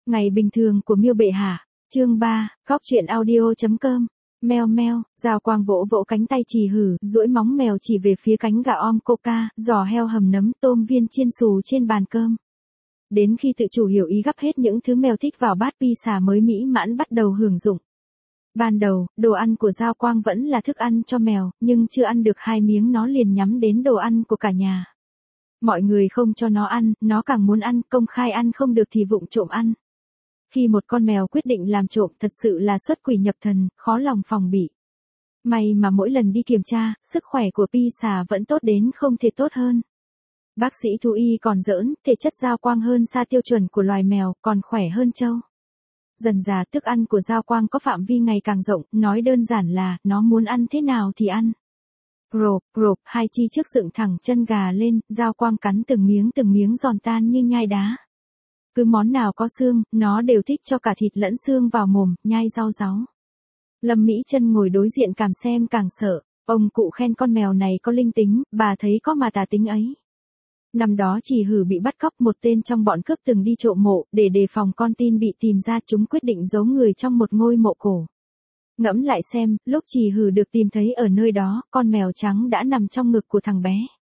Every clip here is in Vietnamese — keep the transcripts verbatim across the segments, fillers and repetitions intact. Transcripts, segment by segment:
Ngày bình thường của Miêu bệ hạ, chương ba, Góc truyện audio chấm com. Meo meo, Giao Quang vỗ vỗ cánh tay Trì Hử, duỗi móng mèo chỉ về phía cánh gà om coca, giò heo hầm nấm, tôm viên chiên xù trên bàn cơm. Đến khi tự chủ hiểu ý gắp hết những thứ mèo thích vào bát pizza mới mỹ mãn bắt đầu hưởng dụng. Ban đầu, đồ ăn của Giao Quang vẫn là thức ăn cho mèo, nhưng chưa ăn được hai miếng nó liền nhắm đến đồ ăn của cả nhà. Mọi người không cho nó ăn, nó càng muốn ăn, công khai ăn không được thì vụng trộm ăn. Khi một con mèo quyết định làm trộm thật sự là xuất quỷ nhập thần, khó lòng phòng bị. May mà mỗi lần đi kiểm tra, sức khỏe của Pisa vẫn tốt đến không thể tốt hơn. Bác sĩ thú y còn giỡn, thể chất Giao Quang hơn xa tiêu chuẩn của loài mèo, còn khỏe hơn trâu. Dần dà thức ăn của Giao Quang có phạm vi ngày càng rộng, nói đơn giản là, nó muốn ăn thế nào thì ăn. Rộp, rộp, hai chi trước dựng thẳng chân gà lên, Giao Quang cắn từng miếng từng miếng giòn tan như nhai đá. Cứ món nào có xương, nó đều thích cho cả thịt lẫn xương vào mồm, nhai rau ráu. Lâm Mỹ Chân ngồi đối diện càng xem càng sợ, ông cụ khen con mèo này có linh tính, bà thấy có mà tà tính ấy. Năm đó Trì Hử bị bắt cóc, một tên trong bọn cướp từng đi trộm mộ, để đề phòng con tin bị tìm ra, chúng quyết định giấu người trong một ngôi mộ cổ. Ngẫm lại xem, lúc Trì Hử được tìm thấy ở nơi đó, con mèo trắng đã nằm trong ngực của thằng bé.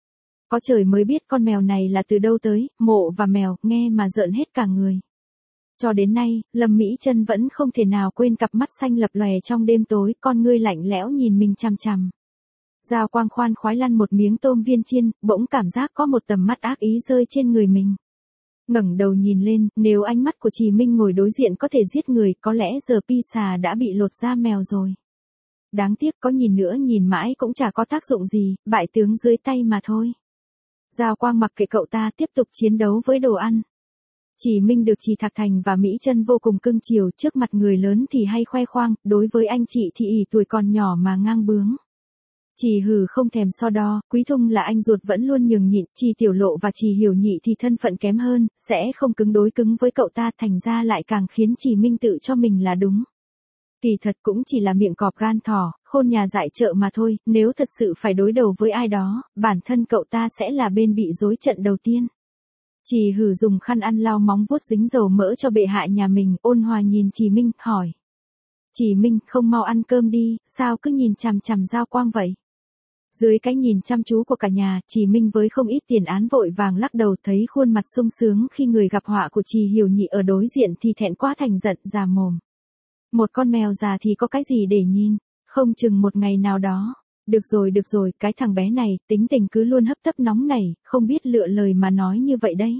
Có trời mới biết con mèo này là từ đâu tới, mộ và mèo, nghe mà rợn hết cả người. Cho đến nay, Lâm Mỹ Chân vẫn không thể nào quên cặp mắt xanh lập lòe trong đêm tối, con ngươi lạnh lẽo nhìn mình chằm chằm. Giao Quang khoan khoái lăn một miếng tôm viên chiên, bỗng cảm giác có một tầm mắt ác ý rơi trên người mình. Ngẩng đầu nhìn lên, nếu ánh mắt của Trì Minh ngồi đối diện có thể giết người, có lẽ giờ Pisa đã bị lột da mèo rồi. Đáng tiếc có nhìn nữa nhìn mãi cũng chả có tác dụng gì, bại tướng dưới tay mà thôi. Giao Quang mặc kệ cậu ta tiếp tục chiến đấu với đồ ăn. Trì Minh được Trì Thạc Thành và Mỹ Chân vô cùng cưng chiều, trước mặt người lớn thì hay khoe khoang, đối với anh chị thì ỷ tuổi còn nhỏ mà ngang bướng. Trì Hử không thèm so đo, Quý Thung là anh ruột vẫn luôn nhường nhịn, Trì Tiểu Lộ và Trì Hiểu Nhị thì thân phận kém hơn, sẽ không cứng đối cứng với cậu ta, thành ra lại càng khiến Trì Minh tự cho mình là đúng. Kỳ thật cũng chỉ là miệng cọp gan thỏ, khôn nhà dại chợ mà thôi, nếu thật sự phải đối đầu với ai đó, bản thân cậu ta sẽ là bên bị dối trận đầu tiên. Trì Hử dùng khăn ăn lau móng vuốt dính dầu mỡ cho bệ hạ nhà mình, ôn hòa nhìn Trì Minh, hỏi. Trì Minh, không mau ăn cơm đi, sao cứ nhìn chằm chằm Giao Quang vậy? Dưới cái nhìn chăm chú của cả nhà, Trì Minh với không ít tiền án vội vàng lắc đầu, thấy khuôn mặt sung sướng khi người gặp họa của Trì Hiểu Nhị ở đối diện thì thẹn quá thành giận, già mồm. Một con mèo già thì có cái gì để nhìn, không chừng một ngày nào đó. Được rồi được rồi, cái thằng bé này, tính tình cứ luôn hấp tấp nóng nảy, không biết lựa lời mà nói như vậy đấy.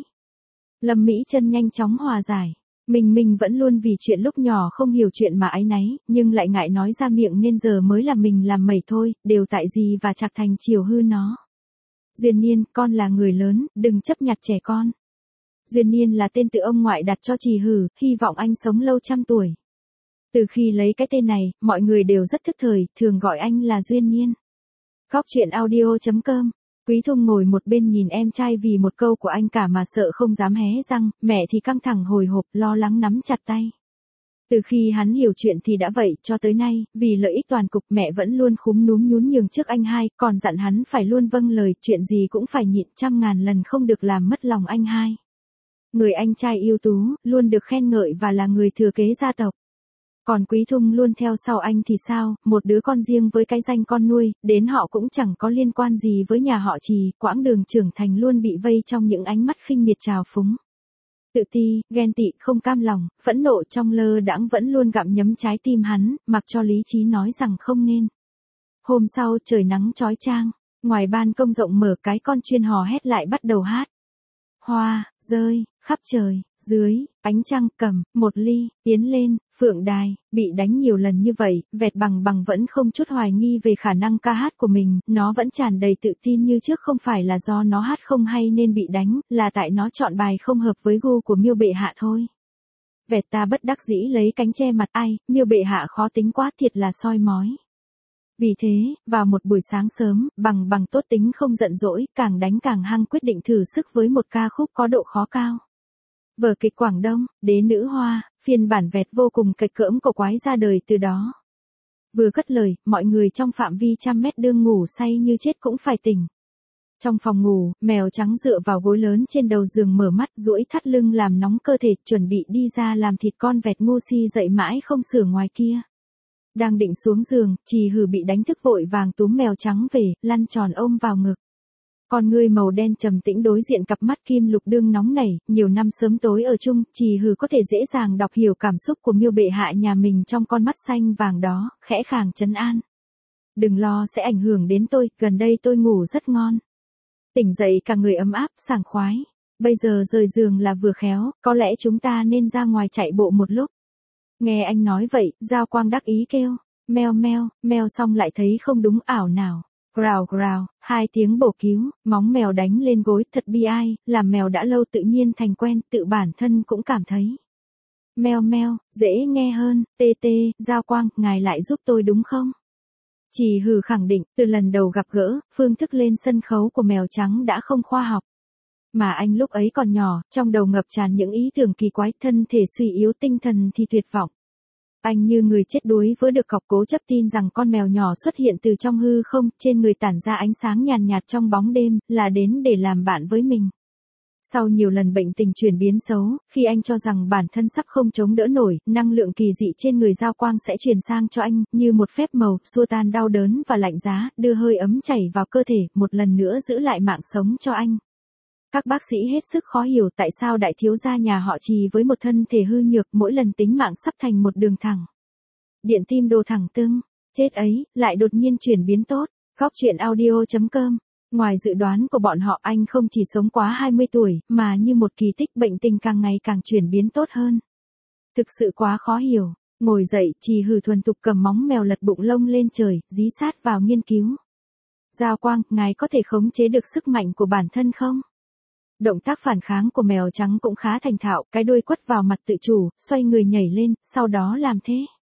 Lâm Mỹ Chân nhanh chóng hòa giải. Mình mình vẫn luôn vì chuyện lúc nhỏ không hiểu chuyện mà áy náy, nhưng lại ngại nói ra miệng nên giờ mới là mình làm mẩy thôi, đều tại gì và Trạc Thành chiều hư nó. Duyên Niên, con là người lớn, đừng chấp nhặt trẻ con. Duyên Niên là tên tự ông ngoại đặt cho Trì Hử, hy vọng anh sống lâu trăm tuổi. Từ khi lấy cái tên này, mọi người đều rất thức thời, thường gọi anh là Duyên Niên. Góc truyện audio chấm com. Quý Thung ngồi một bên nhìn em trai vì một câu của anh cả mà sợ không dám hé răng, mẹ thì căng thẳng hồi hộp, lo lắng nắm chặt tay. Từ khi hắn hiểu chuyện thì đã vậy, cho tới nay, vì lợi ích toàn cục mẹ vẫn luôn khúm núm nhún nhường trước anh hai, còn dặn hắn phải luôn vâng lời, chuyện gì cũng phải nhịn, trăm ngàn lần không được làm mất lòng anh hai. Người anh trai ưu tú, luôn được khen ngợi và là người thừa kế gia tộc. Còn Quý Thung luôn theo sau anh thì sao, một đứa con riêng với cái danh con nuôi, đến họ cũng chẳng có liên quan gì với nhà họ Trì, quãng đường trưởng thành luôn bị vây trong những ánh mắt khinh miệt trào phúng. Tự ti, ghen tị, không cam lòng, phẫn nộ trong lơ đãng vẫn luôn gặm nhấm trái tim hắn, mặc cho lý trí nói rằng không nên. Hôm sau trời nắng chói chang, ngoài ban công rộng mở cái con chuyên hò hét lại bắt đầu hát. Hoa, rơi, khắp trời, dưới, ánh trăng cầm, một ly, tiến lên, phượng đài, bị đánh nhiều lần như vậy, Vẹt Bằng Bằng vẫn không chút hoài nghi về khả năng ca hát của mình, nó vẫn tràn đầy tự tin như trước, không phải là do nó hát không hay nên bị đánh, là tại nó chọn bài không hợp với gu của Miêu bệ hạ thôi. Vẹt ta bất đắc dĩ lấy cánh che mặt, ai, Miêu bệ hạ khó tính quá, thiệt là soi mói. Vì thế, vào một buổi sáng sớm, Bằng Bằng tốt tính không giận dỗi, càng đánh càng hăng, quyết định thử sức với một ca khúc có độ khó cao. Vở kịch Quảng Đông, Đế Nữ Hoa, phiên bản Vẹt vô cùng kịch cỡm cổ quái ra đời từ đó. Vừa cất lời, mọi người trong phạm vi trăm mét đương ngủ say như chết cũng phải tỉnh. Trong phòng ngủ, mèo trắng dựa vào gối lớn trên đầu giường mở mắt duỗi thắt lưng làm nóng cơ thể, chuẩn bị đi ra làm thịt con vẹt ngu si dậy mãi không sửa ngoài kia. Đang định xuống giường, Trì Hử bị đánh thức vội vàng túm mèo trắng về, lăn tròn ôm vào ngực. Con ngươi màu đen trầm tĩnh đối diện cặp mắt kim lục đương nóng nảy, nhiều năm sớm tối ở chung, Trì Hử có thể dễ dàng đọc hiểu cảm xúc của Miêu bệ hạ nhà mình trong con mắt xanh vàng đó, khẽ khàng trấn an. Đừng lo sẽ ảnh hưởng đến tôi, gần đây tôi ngủ rất ngon. Tỉnh dậy cả người ấm áp, sảng khoái. Bây giờ rời giường là vừa khéo, có lẽ chúng ta nên ra ngoài chạy bộ một lúc. Nghe anh nói vậy, Giao Quang đắc ý kêu, meo meo, meo xong lại thấy không đúng ảo nào. Growl growl, hai tiếng bổ cứu, móng mèo đánh lên gối, thật bi ai, làm mèo đã lâu tự nhiên thành quen, tự bản thân cũng cảm thấy. Meo meo, dễ nghe hơn, tê tê, Giao Quang, ngài lại giúp tôi đúng không? Trì Hử khẳng định, từ lần đầu gặp gỡ, phương thức lên sân khấu của mèo trắng đã không khoa học. Mà anh lúc ấy còn nhỏ, trong đầu ngập tràn những ý tưởng kỳ quái, thân thể suy yếu, tinh thần thì tuyệt vọng. Anh như người chết đuối vỡ được cọc, cố chấp tin rằng con mèo nhỏ xuất hiện từ trong hư không, trên người tản ra ánh sáng nhàn nhạt trong bóng đêm, là đến để làm bạn với mình. Sau nhiều lần bệnh tình chuyển biến xấu, khi anh cho rằng bản thân sắp không chống đỡ nổi, năng lượng kỳ dị trên người Giao Quang sẽ truyền sang cho anh, như một phép màu, xua tan đau đớn và lạnh giá, đưa hơi ấm chảy vào cơ thể, một lần nữa giữ lại mạng sống cho anh. Các bác sĩ hết sức khó hiểu tại sao đại thiếu gia nhà họ Trì với một thân thể hư nhược mỗi lần tính mạng sắp thành một đường thẳng. Điện tim đô thẳng tưng, chết ấy, lại đột nhiên chuyển biến tốt. Góc truyện audio chấm com. Ngoài dự đoán của bọn họ, anh không chỉ sống quá hai mươi tuổi, mà như một kỳ tích, bệnh tình càng ngày càng chuyển biến tốt hơn. Thực sự quá khó hiểu. Ngồi dậy, Trì Hử thuần thục cầm móng mèo lật bụng lông lên trời, dí sát vào nghiên cứu. Giao Quang, ngài có thể khống chế được sức mạnh của bản thân không? Động tác phản kháng của mèo trắng cũng khá thành thạo, cái đuôi quất vào mặt tự chủ, xoay người nhảy lên, sau đó làm thế.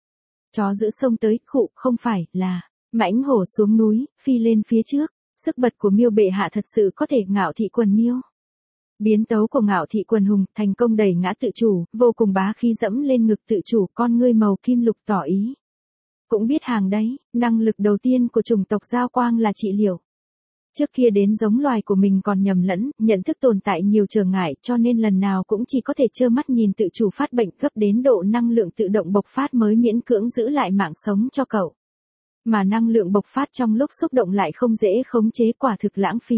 Chó giữ sông tới, khụ, không phải, là, mãnh hổ xuống núi, phi lên phía trước. Sức bật của Miêu bệ hạ thật sự có thể ngạo thị quần Miêu. Biến tấu của ngạo thị quần hùng, thành công đẩy ngã tự chủ, vô cùng bá khí dẫm lên ngực tự chủ, con ngươi màu kim lục tỏ ý. Cũng biết hàng đấy, năng lực đầu tiên của chủng tộc Giao Quang là trị liệu. Trước kia đến giống loài của mình còn nhầm lẫn, nhận thức tồn tại nhiều trở ngại, cho nên lần nào cũng chỉ có thể trơ mắt nhìn tự chủ phát bệnh, gấp đến độ năng lượng tự động bộc phát mới miễn cưỡng giữ lại mạng sống cho cậu. Mà năng lượng bộc phát trong lúc xúc động lại không dễ khống chế, quả thực lãng phí.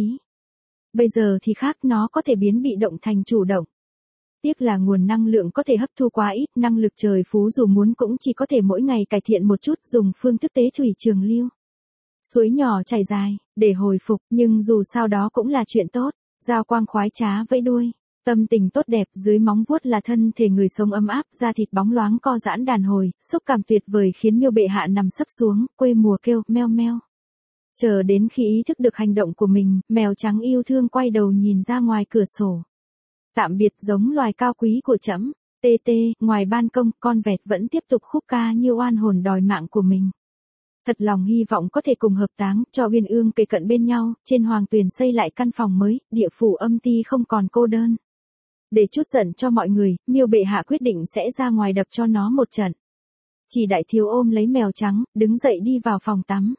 Bây giờ thì khác, nó có thể biến bị động thành chủ động. Tiếc là nguồn năng lượng có thể hấp thu quá ít, năng lực trời phú dù muốn cũng chỉ có thể mỗi ngày cải thiện một chút, dùng phương thức tế thủy trường lưu. Suối nhỏ chảy dài, để hồi phục, nhưng dù sao đó cũng là chuyện tốt. Giao Quang khoái trá vẫy đuôi, tâm tình tốt đẹp, dưới móng vuốt là thân thể người sống ấm áp, da thịt bóng loáng co giãn đàn hồi, xúc cảm tuyệt vời khiến Miêu bệ hạ nằm sấp xuống, quê mùa kêu, meo meo. Chờ đến khi ý thức được hành động của mình, mèo trắng yêu thương quay đầu nhìn ra ngoài cửa sổ. Tạm biệt giống loài cao quý của trẫm. Tê tê, ngoài ban công, con vẹt vẫn tiếp tục khúc ca như oan hồn đòi mạng của mình. Thật lòng hy vọng có thể cùng hợp táng, cho uyên ương kề cận bên nhau, trên hoàng tuyền xây lại căn phòng mới, địa phủ âm ti không còn cô đơn. Để chút giận cho mọi người, Miêu bệ hạ quyết định sẽ ra ngoài đập cho nó một trận. Chỉ đại thiếu ôm lấy mèo trắng, đứng dậy đi vào phòng tắm.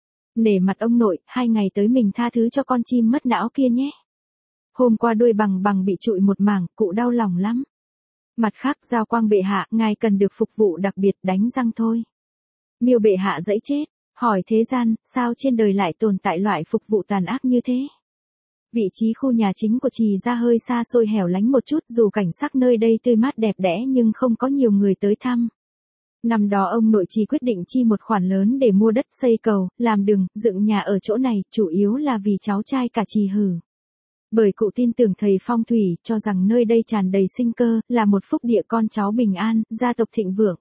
Nể mặt ông nội, hai ngày tới mình tha thứ cho con chim mất não kia nhé. Hôm qua đuôi bằng bằng bị trụi một mảng, cụ đau lòng lắm. Mặt khác, Giao Quang bệ hạ, ngài cần được phục vụ đặc biệt, đánh răng thôi. Miêu bệ hạ dẫy chết, hỏi thế gian, sao trên đời lại tồn tại loại phục vụ tàn ác như thế? Vị trí khu nhà chính của Trì gia hơi xa xôi hẻo lánh một chút, dù cảnh sắc nơi đây tươi mát đẹp đẽ nhưng không có nhiều người tới thăm. Năm đó ông nội Trì quyết định chi một khoản lớn để mua đất xây cầu, làm đường, dựng nhà ở chỗ này, chủ yếu là vì cháu trai cả Trì Hử. Bởi cụ tin tưởng thầy phong thủy, cho rằng nơi đây tràn đầy sinh cơ, là một phúc địa, con cháu bình an, gia tộc thịnh vượng.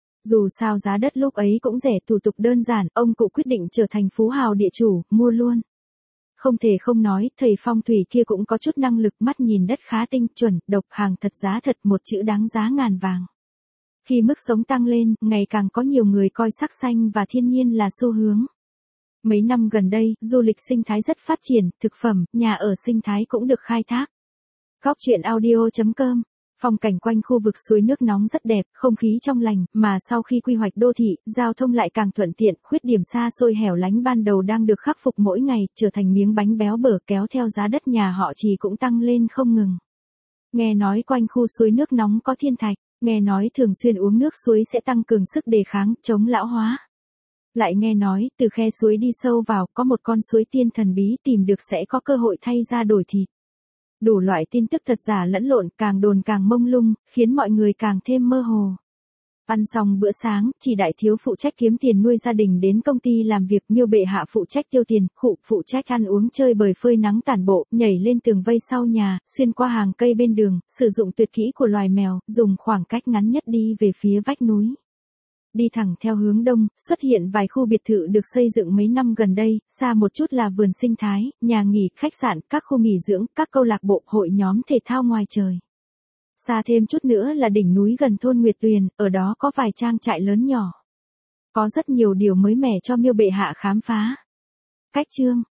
Dù sao giá đất lúc ấy cũng rẻ, thủ tục đơn giản, ông cụ quyết định trở thành phú hào địa chủ, mua luôn. Không thể không nói, thầy phong thủy kia cũng có chút năng lực, mắt nhìn đất khá tinh, chuẩn, độc, hàng thật giá thật, một chữ đáng giá ngàn vàng. Khi mức sống tăng lên, ngày càng có nhiều người coi sắc xanh và thiên nhiên là xu hướng. Mấy năm gần đây, du lịch sinh thái rất phát triển, thực phẩm, nhà ở sinh thái cũng được khai thác. Góc truyện audio chấm com Phong cảnh quanh khu vực suối nước nóng rất đẹp, không khí trong lành, mà sau khi quy hoạch đô thị, giao thông lại càng thuận tiện, khuyết điểm xa xôi hẻo lánh ban đầu đang được khắc phục mỗi ngày, trở thành miếng bánh béo bở, kéo theo giá đất nhà họ Trì cũng tăng lên không ngừng. Nghe nói quanh khu suối nước nóng có thiên thạch, nghe nói thường xuyên uống nước suối sẽ tăng cường sức đề kháng, chống lão hóa. Lại nghe nói, từ khe suối đi sâu vào, có một con suối tiên thần bí tìm được sẽ có cơ hội thay da đổi thịt. Đủ loại tin tức thật giả lẫn lộn, càng đồn càng mông lung, khiến mọi người càng thêm mơ hồ. Ăn xong bữa sáng, Trì đại thiếu phụ trách kiếm tiền nuôi gia đình đến công ty làm việc, Miêu bệ hạ phụ trách tiêu tiền, Khụ phụ trách ăn uống chơi bời phơi nắng tản bộ, nhảy lên tường vây sau nhà, xuyên qua hàng cây bên đường, sử dụng tuyệt kỹ của loài mèo, dùng khoảng cách ngắn nhất đi về phía vách núi. Đi thẳng theo hướng đông, xuất hiện vài khu biệt thự được xây dựng mấy năm gần đây, xa một chút là vườn sinh thái, nhà nghỉ, khách sạn, các khu nghỉ dưỡng, các câu lạc bộ, hội nhóm thể thao ngoài trời. Xa thêm chút nữa là đỉnh núi gần thôn Nguyệt Tuyền, ở đó có vài trang trại lớn nhỏ. Có rất nhiều điều mới mẻ cho Miêu bệ hạ khám phá. Cách chương